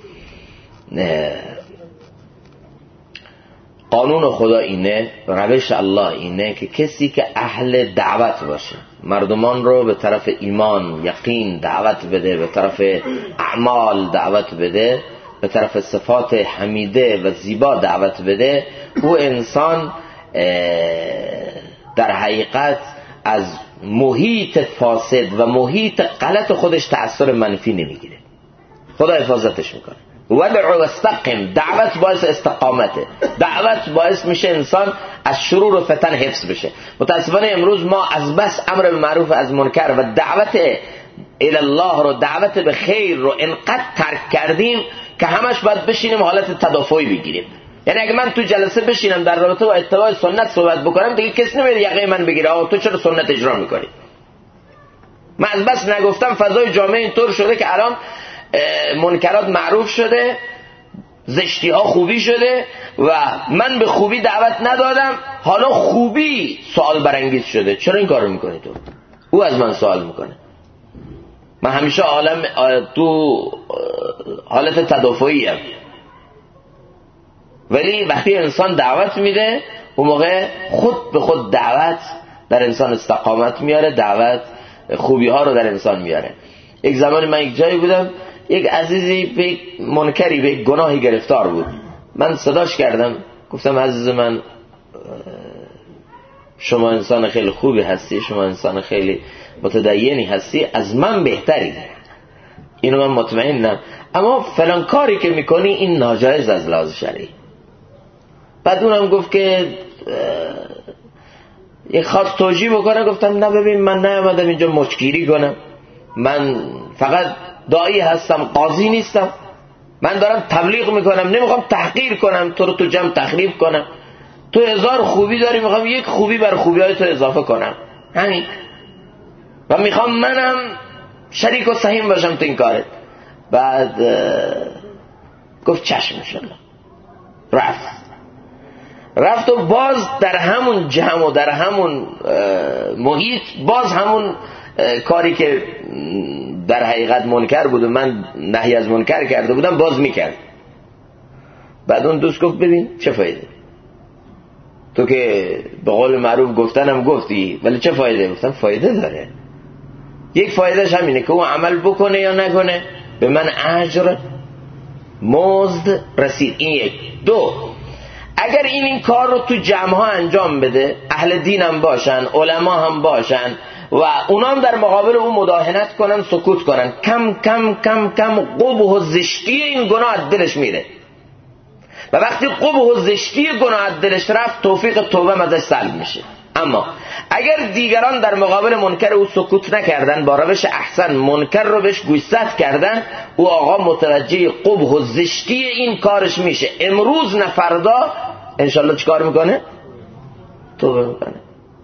قانون خدا اینه، روش الله اینه که کسی که اهل دعوت باشه، مردمان رو به طرف ایمان یقین دعوت بده، به طرف اعمال دعوت بده، به طرف صفات حمیده و زیبا دعوت بده، او انسان در حقیقت از محیط فاسد و محیط غلط خودش تأثیر منفی نمیگیره، خدا حفاظتش میکنه. ودعو واستقم، دعوت باعث استقامته، دعوت باعث میشه انسان از شرور و فتن حفظ بشه. متاسفانه امروز ما از بس امر به معروف از منکر و دعوت الی الله رو، دعوت به خیر رو انقدر ترک کردیم که همش باید بشینیم حالت تدافعی بگیریم. یعنی اگه من تو جلسه بشینم در رابطه با اتباع سنت صحبت بکنم، دیگه کسی نمیاد یقه من بگیره آقا تو چرا سنت اجرا میکنی. من از بس نگفتم فضای جامعه اینطور شده که الان منکرات معروف شده، زشتی ها خوبی شده و من به خوبی دعوت ندادم، حالا خوبی سوال برانگیز شده. چرا این کارو میکنی تو؟ او از من سوال میکنه. من همیشه عالم تو حالت تدافعی ام، ولی وقتی انسان دعوت میده اون موقع خود به خود دعوت در انسان استقامت میاره، دعوت خوبی ها رو در انسان میاره. یک زمانی من یک جایی بودم، یک عزیزی به منکری به گناهی گرفتار بود. من صداش کردم، گفتم عزیز من شما انسان خیلی خوبی هستی، شما انسان خیلی متدینی هستی، از من بهتری، اینو من مطمئنم، اما فلان کاری که میکنی این ناجایز از لحاظ شرعی. بعد اونم گفت که یک خواست توجیه بکنه. گفتم نه ببین، من نیامدم اینجا مچگیری کنم، من فقط داعی هستم، قاضی نیستم، من دارم تبلیغ میکنم، نمیخوام تحقیر کنم تو رو تو جمع تخریب کنم. تو 1000 خوبی داری، میخوام یک خوبی بر خوبی‌های تو اضافه کنم، همین، و میخوام منم شریک و سهیم باشم تو این کارت. بعد گفت چشم انشالله. رفت و باز در همون جمع و در همون محیط باز همون کاری که در حقیقت منکر بود و من نهی از منکر کرده بودم باز میکرد. بعد اون دوست گفت ببین چه فایده، تو که به قول معروف گفتنم گفتی، ولی چه فایده؟ گفتم فایده داره. یک فایدهش همینه که او عمل بکنه یا نکنه به من اجر مزد رسید. این یک. دو، اگر این کار رو تو جمع ها انجام بده، اهل دین هم باشن، علما هم باشن و اونا هم در مقابل اون مداهنت کنن، سکوت کنن، کم کم کم کم قبح و زشتی این گناه از دلش میره و وقتی قبح و زشتی گناه از دلش رفت، توفیق توبه ازش سلب میشه. اما اگر دیگران در مقابل منکر او سکوت نکردن، با روش احسن منکر رو بهش گوشزد کردن، او آقا متوجه قبح و زشتی این کارش میشه. امروز نه فردا انشالله چی کار میکنه؟ توبه میکنه.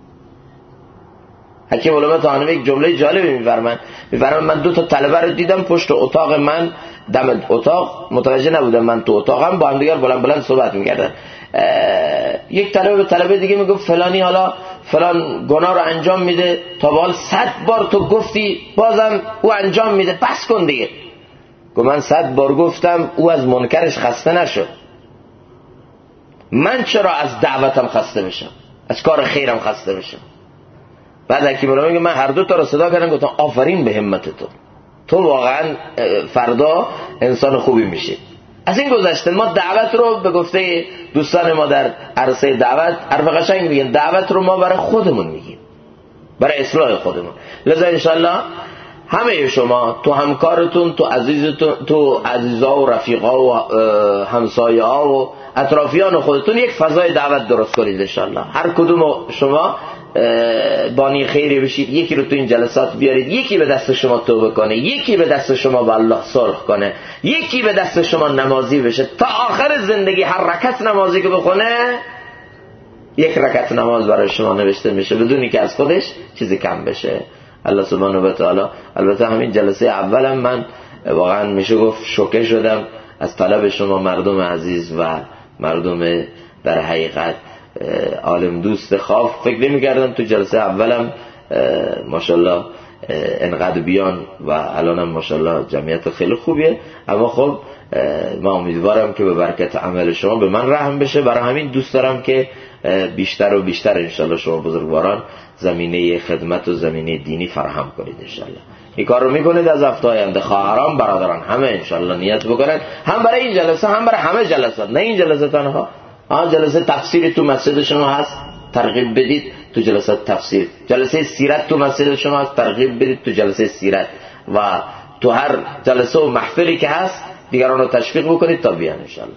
حکیم علامه طحاوی یک جمله جالبی میفرمایند من 2 طلبه رو دیدم پشت اتاق من، دم اتاق متوجه نبودم من تو اتاقم، با هم دیگر بلند بلند صحبت میکردن. یک طلبه به طلبه دیگه میگفت فلانی حالا فلان گناه رو انجام میده، تا به حال 100 بار تو گفتی بازم او انجام میده، بس کن دیگه. گفت من 100 بار گفتم او از منکرش خسته نشد، من چرا از دعوتم خسته بشم، از کار خیرم خسته بشم؟ بعد حکیم علامه میگه من هر 2 تا رو صدا کردم، گفتم آفرین به همت تو واقعا فردا انسان خوبی میشی. از این گذشته ما دعوت رو به گفته دوستان ما در عرصه دعوت حرف قشنگ میگن، دعوت رو ما برای خودمون میگیم، برای اصلاح خودمون. لذا انشالله همه شما تو همکارتون، تو عزیزا و رفیقا و همسایه ها و اطرافیان خودتون یک فضای دعوت درست کنید انشالله. هر کدوم شما بانی خیری بشید، یکی رو تو این جلسات بیارید، یکی به دست شما توبه کنه، یکی به دست شما با الله صلح کنه، یکی به دست شما نمازی بشه. تا آخر زندگی هر رکعت نمازی که بخونه 1 رکعت نماز برای شما نوشته میشه بدونی که از خودش چیزی کم بشه. الله سبحانه و تعالی. البته همین جلسه اولم من واقعا میشه گفت شوکه شدم از طلب شما مردم عزیز و مردم در حقیقت عالم دوست خواب. فکر نمی‌کردم تو جلسه اولم ماشاءالله انقدر بیان و الانم ماشاءالله جمعیت خیلی خوبیه، اما خب ما امیدوارم که به برکت عمل شما به من رحم بشه. برای همین دوست دارم که بیشتر و بیشتر انشالله شما بزرگواران زمینه خدمت و زمینه دینی فراهم کنید انشالله. این کار رو میکنید از هفته آینده خواهران برادران همه انشالله نیت بکنن، هم برای این جلسه هم برای همه جلسات، نه این جلسه تنها. جلسه تفسیری تو مسجد شما هست ترغیب بدید تو جلسات تفسیر، جلسه سیرت تو مسجد شما هست ترغیب بدید تو جلسه سیرت، و تو هر جلسه و محفلی که هست دیگران رو تشویق بکنید تا بیان انشالله.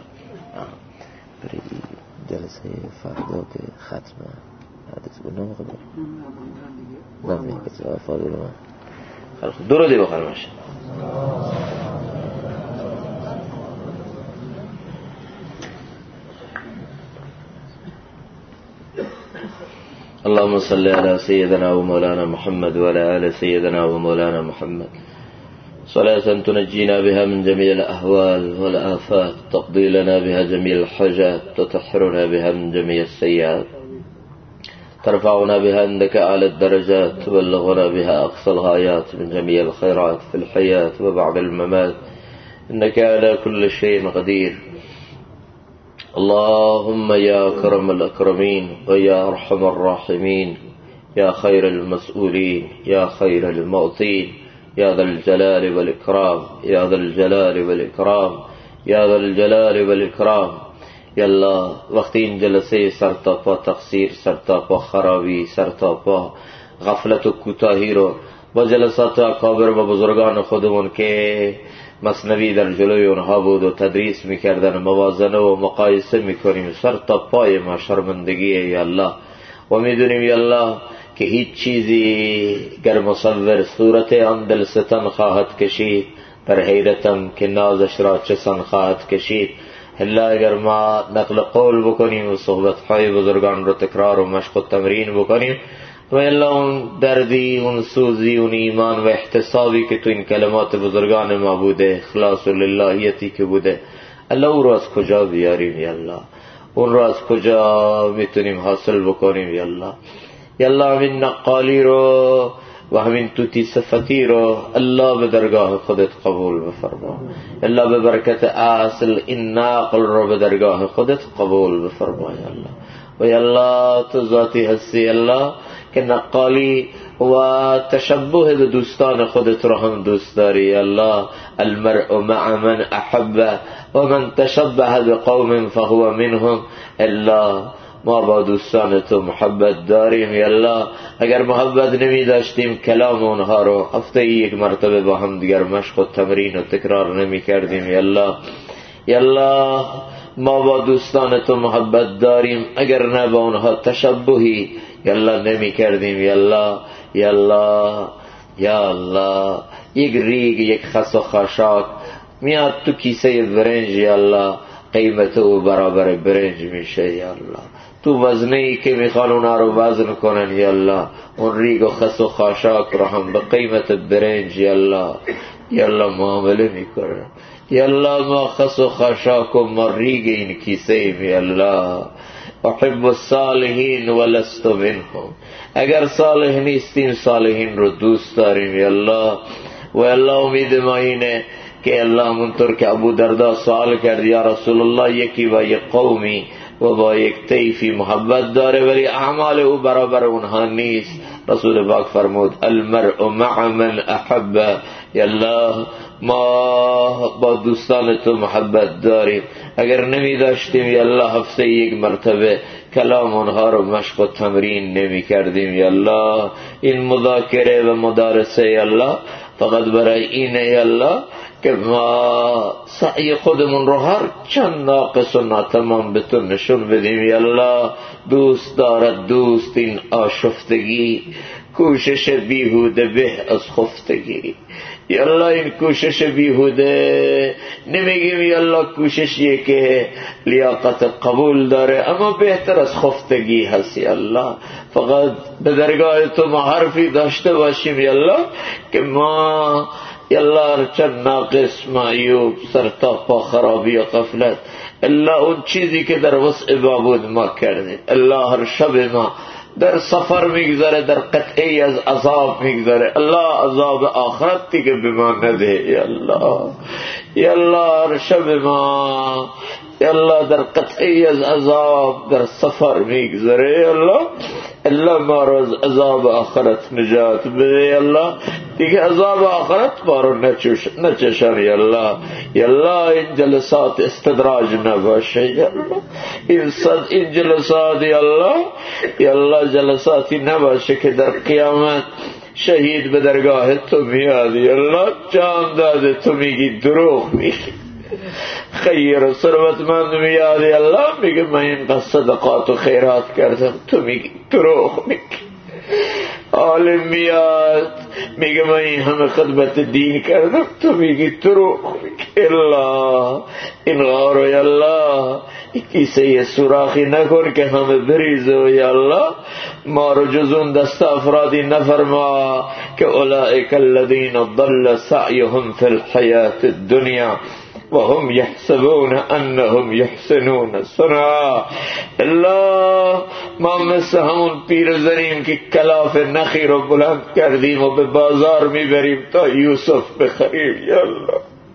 جلسه فردا که ختمه حدیث بنا مقدر نمی کسی فاضل من درودی بخورم انشالله. اللهم صل على سيدنا ومولانا محمد وعلى آل سيدنا ومولانا محمد صلاة تنجينا بها من جميع الأهوال والآفات، تقضي لنا بها جميع الحاجات، تطهرنا بها من جميع السيئات، ترفعنا بها عندك أعلى الدرجات، تبلغنا بها أقصى الغايات من جميع الخيرات في الحياة وبعد الممات، إنك على كل شيء قدير. اللهم يا أكرم الأكرمين ويا أرحم الراحمين يا خير المسؤولين يا خير المعطين يا ذا الجلال والإكرام يا ذا الجلال والإكرام يا ذا الجلال والإكرام. یا الله وقتی این جلسه سرتاپا تقصیر، سرتاپا خرابی، سرتاپا غفلت و کوتاهی رو با جلسات اکابر و بزرگان خودمون که مثنوی در جلوی اونها بود و تدریس میکردن موازنه و مقایسه میکنیم، سر تا پای ما شرمندگیه یا الله. و میدونیم یا الله که هیچ چیزی گر مصور صورت آن دلستان خواهد کشید، در حیرتم که نازش را چه سان خواهد کشید. الا اگر ما نقل قول بکنیم و صحبت های بزرگان رو تکرار و مشق و تمرین بکنیم، و الا اون دردی، اون سوزی، اون ایمان و احتسابی که تو این کلمات بزرگان ما بوده، اخلاص و للهیتی که بوده، الا اون رو از کجا بیاریم یا الله؟ اون رو از کجا میتونیم حاصل بکنیم یا الله؟ یا الله همین نقالی رو و همین توتی صفتی رو الله به درگاه خودت قبول بفرما. الله به برکت اصل این نقل رو به درگاه خودت قبول بفرما یا الله. و یا الله تو ذاتی هستی الله که نقالی و تشبه به دوستان خودت رو هم دوست داری الله. المرء مع من احبه و من تشبه بقوم فهو منهم. الله ما با دوستان تو محبت داریم یا الله. اگر محبت نمی داشتیم کلام اونها رو هفته یک مرتبه با هم دیگر مشق و تمرین و تکرار نمی کردیم یا الله. یا الله ما با دوستان تو محبت داریم، اگر نه با اونها تشبهی یالله نمی کردیم. یالله یالله یالله. یک ریگ، یک خس و خاشاک میاد تو کیسه برنج، یالله قیمت او برابر برنج میشه. یالله تو وزنی که میخوان اونا رو وزن کنن، یالله اون ریگ و خس و خاشاک رو هم به قیمت برنج یالله یالله معامله میکنن. یالله ما خس و خاشاک و ما ریگ این کیسه ایم. یالله احب الصالحین ولست منهم. اگر صالح نیستیم صالحین رو دوست داریم. یالله و الله امید ما اینه که الله منطور که ابو دردا سوال کرد یا رسول الله، یکی با یک قومی و با یک طیفی محبت داره ولی اعمال او برابر اونها نیست. رسول پاک فرمود المرء مع من احب. یالله ما با دوستان تو محبت داریم، اگر نمی داشتیم یالله هفته یک مرتبه کلام اونها رو مشق و تمرین نمی کردیم. یالله این مذاکره و مدارسه یالله فقط برای اینه یالله که ما سعی خودمون رو هر چند ناقص و ناتمام به تو نشون بدیم. یالله دوست دارد دوست این آشفتگی، کوشش بیهوده به از خفتگی. یالله این کوشش بیهوده نمیگیم یالله کوششیه که لیاقت قبول داره، اما بهتر از خفتگی هست. یالله فقط به درگاه تو ما حرفی داشته باشیم یالله که ما یالله چند ناقص معیوب سر تا پا خرابی و غفلت، الله اون چیزی که در وسع بابود ما کردیم. الله هر شب ما در سفر میگذاره، در قطعی از عذاب میگذاره. الله عذاب آخرت دیگه به ما نده. یالله یالله هر شب ما یالله در قطعی از عذاب در سفر میگذاره. یالله الله ما رو از عذاب آخرت نجات بده. یالله دیگه عذاب آخرت ما رو نچشن. یالله یالله این جلسات استدراج نباشه. یالله این جلسات یالله جلساتی نباشه که در قیامت شهید به درگاه تو میاد یالله جان داده تو میگی دروغ میگی. خیر و ثروتمند میاد یالله میگه من این صدقات و خیرات کردم، تو میگی دروغ میگی. عالم میاد میگه من این همه خدمت دین کردم، تو میگی دروغ میگی. الله این غارو یالله کیسه سوراخی نکن که همه بریزه. و یالله ما رو جزون دست افرادی نفرما که اولئک الذین ضل سعیهم فی الحیات الدنیا وهم يحسبون انهم يحسنون صنعا. الله ما مثل همون پیر زنیم که کلاف نخی رو بلند کردیم و به بازار میبریم تا یوسف بخریم. یالله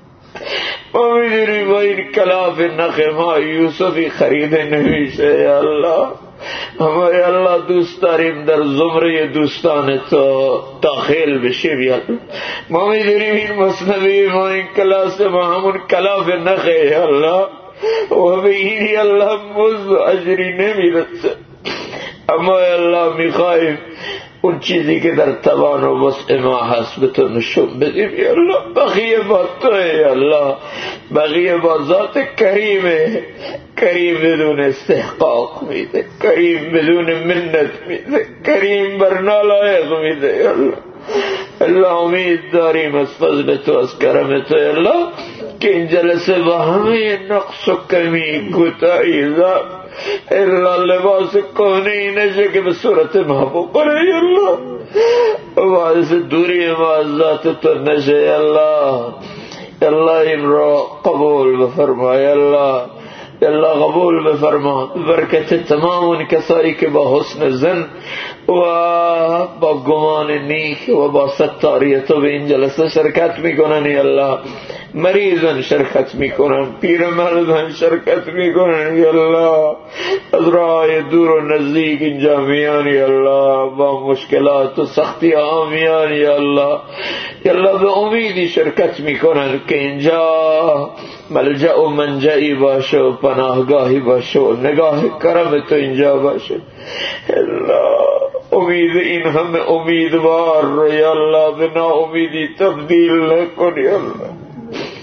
ما میدونیم با این کلاف نخ ما یوسفی خریده نمیشه. یالله اما یالله دوست داریم در زمره دوستان تو داخل بشیم. یالله ما میدونیم این مثنوی ما این کلاس ما همون کلاف نخه. یالله و به این یالله مزد و اجری نمیرسه، اما یالله میخوایم اون چیزی که در توان و وسع ما هست به تو نشون بدیم. یالله بقیه با توه. یالله بقیه با ذات کریمه، کریم بدون استحقاق میده، کریم بدون منت میده، کریم بر نالایق میده. یالله الله امید داریم از فضل تو، از کرم تو یالله که این جلسه با همه نقص و کمی کوتاهی ذات الا لباس کهنه‌ای نشه که به صورت ما بخوره. یالله باعث دوری ما از ذات تو نشه. یالله یالله این را قبول بفرما. یالله یالله قبول بفرما برکت تمام اون کسایی که با حسن ظن و با گمان نیک و با ستاری تو به این جلسه شرکت میکنن. یالله مریضان شرکت میکنن، پیرمردان شرکت میکنن. یالله از راه دور و نزدیک اینجا میان. یالله با مشکلات و سختی ها میان. یالله یالله به امیدی شرکت میکنن که اینجا ملجأ و منجعی باشه و پناهگاهی باشه و نگاه کرم تو اینجا باشه. الله امید این همه امیدوار رو یالله به ناامیدی تبدیل نکن. یالله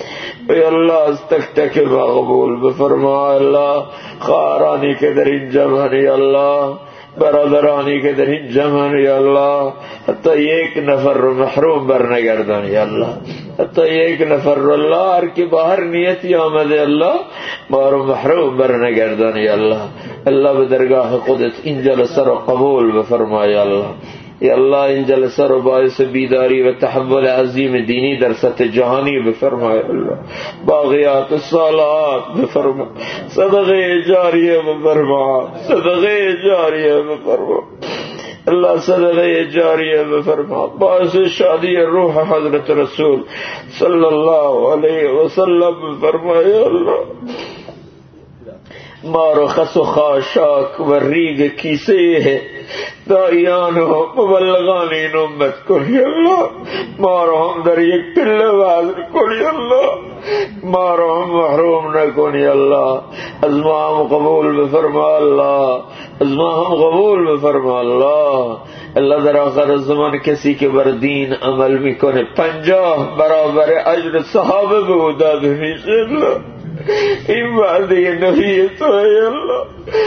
ای الله از تک تک مقبول بفرما. الله خواهرانی که در این جمع ای الله، برادرانی که در این جمع ای الله، حتی یک نفر رو محروم برنگردان یا الله، حتی یک نفر رو الله هر که با هر نیتی آمده الله ما رو محروم برنگردان یا الله. الله به درگاه خودت این جلسه رو قبول بفرما یا الله. یا الله این جلسه رو باعث بیداری و تحول عظیم دینی در سطح جهانی بفرما یا الله. باقیات الصالحات بفرما، صدقه جاریه بفرما، صدقه جاریه بفرما الله، صدقه جاریه بفرما، باعث شادی روح حضرت رسول صلی الله علیه وسلم بفرما یا الله. ما رو خس و خاشاک و ریگ کیسه دایان و مبلغان این امت کن یا الله. ما رو هم در یک پله وزن کن یا الله، ما رو هم محروم نکن یا الله. از ما هم قبول بفرما الله، از ما هم قبول بفرما الله. الله در آخر زمان کسی که بر دین عمل میکنه 50 برابر اجر صحابه به او داده میشه الله. این وعده نبی تو ای الله،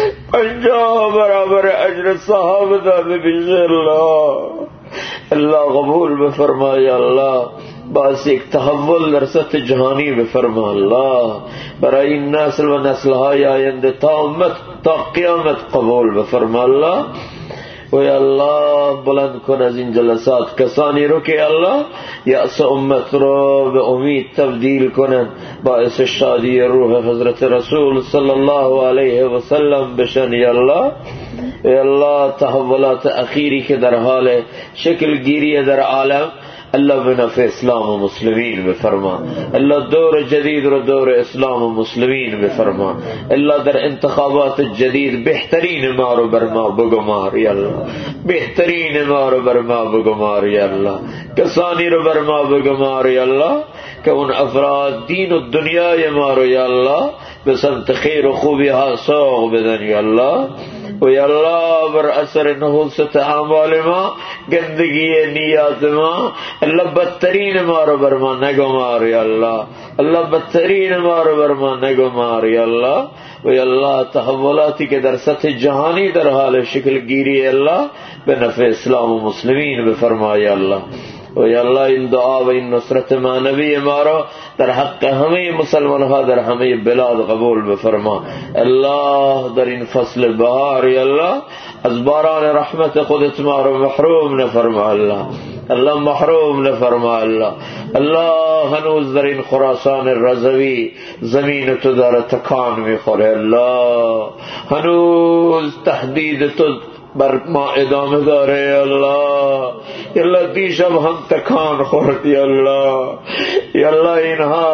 50 برابر اجر صحابه داده میشه الله. الله قبول بفرما یا الله. باعث یک تحول در سطح جهانی بفرما الله، برای این نسل و نسلهای آینده تا قیامت قبول بفرما الله. و یا الله بلند کن از این جلسات کسانی رو که الله یأس امت رو به امید تبدیل کنن، باعث شادی روح حضرت رسول صلی الله علیه و سلم بشن یا الله. یا الله تحولات اخیری که در حال شکل گیری در عالم الله به نفع اسلام و مسلمین بفرما. الله دور جدید رو دور اسلام و مسلمین بفرما. الله در انتخابات جدید بهترین ما رو بر ما بگمار یا الله، بهترین ما رو بر ما بگمار یا الله. کسانی رو بر ما بگمار یا الله که اون افراد دین و دنیای ما رو یا الله به سمت خیر و خوبی ها سوق بدن یا الله. و یا الله بر اثر نحوست اعمال ما، گندگی نیات ما، الله بدترین ما رو بر ما نگمار یا الله، الله بدترین ما رو بر ما نگمار یا الله. و یا الله تحولاتی که در سطح جهانی در حال شکل گیری الله به نفع اسلام و مسلمین بفرما یا الله. و یا الله این دعا و این نصرت معنوی ما را در حق همه مسلمان ها در همه بلاد قبول بفرما. الله در این فصل بهار یا الله از باران رحمت خودت ما را محروم نفرما الله، الله محروم نفرما الله. الله هنوز در این خراسان رضوی زمین تو داره تکان میخوره الله، هنوز تهدید تو بر ما ادامه داره یا الله. یا الله دیشب هم تکان خورد یا الله، یا الله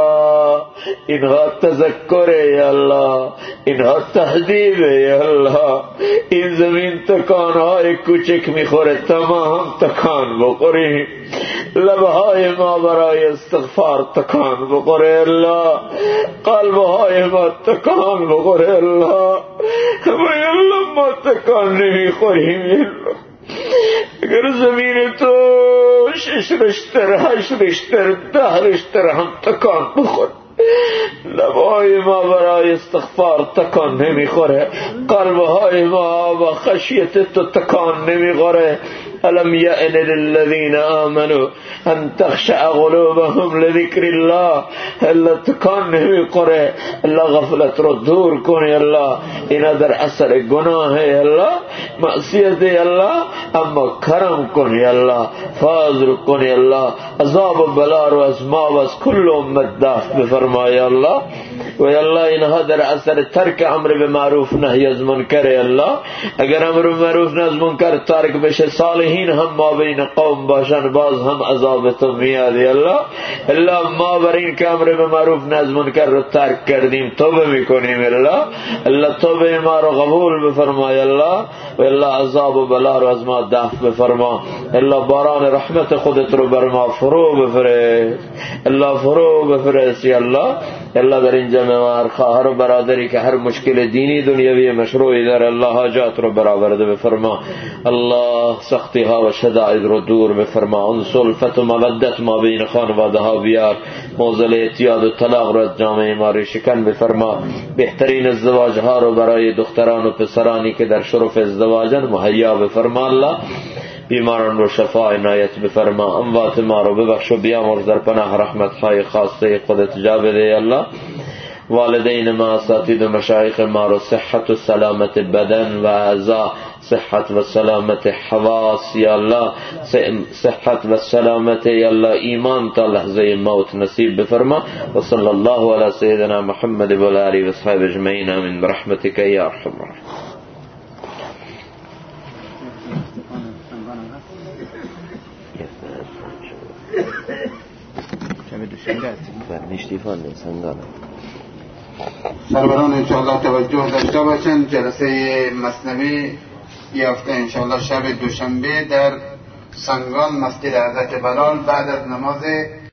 اینها تذکره یا الله، اینها تهدیده یا الله. این زمین تکانهای کوچک میخوره، تمام تکان بخوریم. لبهای ما برای استغفار تکان بخوره الله، قلبهای ما تکان بخوره الله. اما یا الله ما تکان نمیخوریم. اگر زمین تو 6 رشتر 8 رشتر 10 رشتر هم تکان بخور، لبهای ما برای استغفار تکان نمیخوره، قلبهای ما با خشیت تو تکان نمیخوره. الم یأن للذین آمنوا ان تخشع قلوبهم لذکر الله. الله تکان نمیخوره، الله غفلت رو دور کنی الله. اینا در اثر گناه الله، معصیت الله، اما کرم کنی الله، فضل کنی الله. عذاب و بلا رو از ما و از کل امت دفع بفرمای الله. و الله اینها در اثر ترک امر به معروف نهی از منکر الله. اگر امر به معروف نهی از منکر ترک بشه، صالحین هم ما بین قوم باشن، باز هم عذاب تو میاد الله. الله ما بر این که امر به معروف نهی از منکر رو ترک کردیم توبه میکنیم الله. الله توبه ما رو قبول بفرمای الله. و الله عذاب و بلا رو از ما دفع بفرما. الله باران رحمت خودت رو بر ما فرو بفرست الله، فرو بفرست یا الله. الله در این جمع و هر خواهر و برادری که هر مشکل دینی دنیوی مشروعی در الله حاجات رو برآورده بفرما. الله سختی ها و شدائد رو دور بفرما. اون سلفت و مودت ما بین خانواده ها بیار. موزل اعتیاد و طلاق رو از جامعه ما ریشه‌کن بفرما. بهترین ازدواج ها رو برای دختران و پسرانی که در شرف ازدواجن مهیا بفرما. الله بیماران رو شفا عنایت بفرما. اموات ما رو ببخش و بیامرز در پناه رحمت های خاصه خودت جا بده. الله والدین ما، اساتید و مشایخ ما رو صحت و سلامت بدن و اعضا، صحت و سلامت حواس یا الله، صحت و سلامت یا الله ایمان تا لحظه موت نصیب بفرما. و صلی الله علی سیدنا محمد و آله و اصحابه اجمعین. آمین برحمتک یا ارحم الراحمین. سروران انشاءالله توجه داشته باشند. جلسه مثنوی یافته انشاءالله شب دوشنبه در سنگان مسجد حضرت بلال بعد از نماز